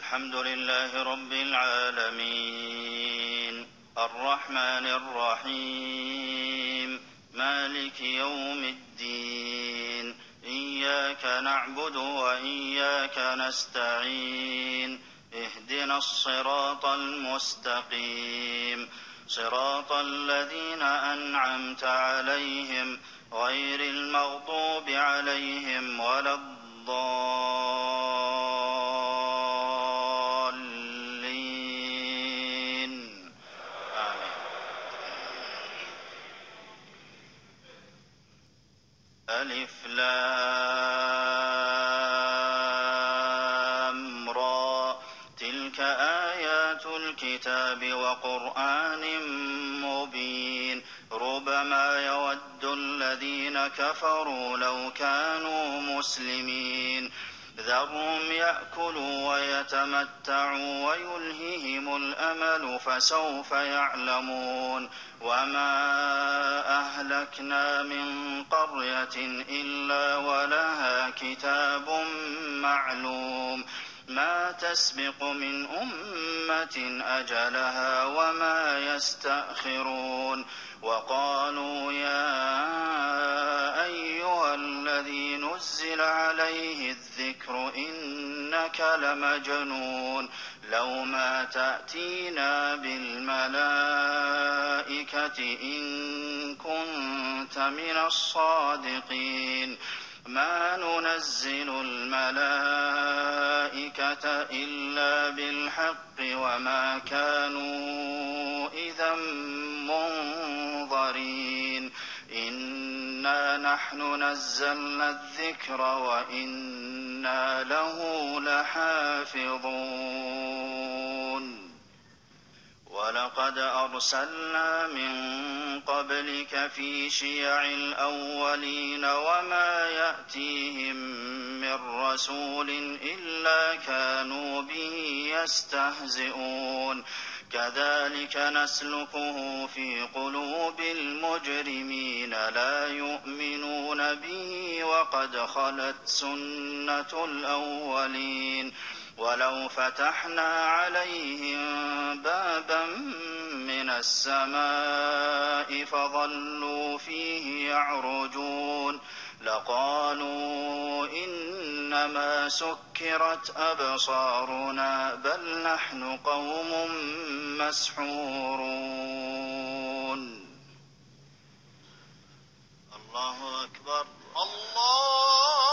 الحمد لله رب العالمين الرحمن الرحيم مالك يوم الدين إياك نعبد وإياك نستعين اهدنا الصراط المستقيم صراط الذين أنعمت عليهم غير المغضوب عليهم ولا الضالين آمين. ألف لام را تلك آيات الكتاب وقرآن مبين ربما يود الذين كفروا لو كانوا مسلمين ذرهم يأكلوا ويتمتعوا ويلههم الأمل فسوف يعلمون وما أهلكنا من قرية إلا ولها كتاب معلوم ما تسبق من أمة أجلها وما يستأخرون وقالوا يا أيها الذي نزل عليه الذكر إنك لمجنون لو ما تأتينا بالملائكة إن كنت من الصادقين ما ننزل الملائكة إلا بالحق وما كانوا إذا منظرين إنا نحن نزلنا الذكر وإنا له لحافظون ولقد أرسلنا من قبلك في شيع الأولين وما يأتيهم من رسول إلا كانوا به يستهزئون كذلك نسلكه في قلوب المجرمين لا يؤمنون به وقد خلت سنة الأولين ولو فتحنا عليهم بابا من السماء فظلوا فيه يعرجون لقالوا إنما سكرت أبصارنا بل نحن قوم مسحورون الله أكبر الله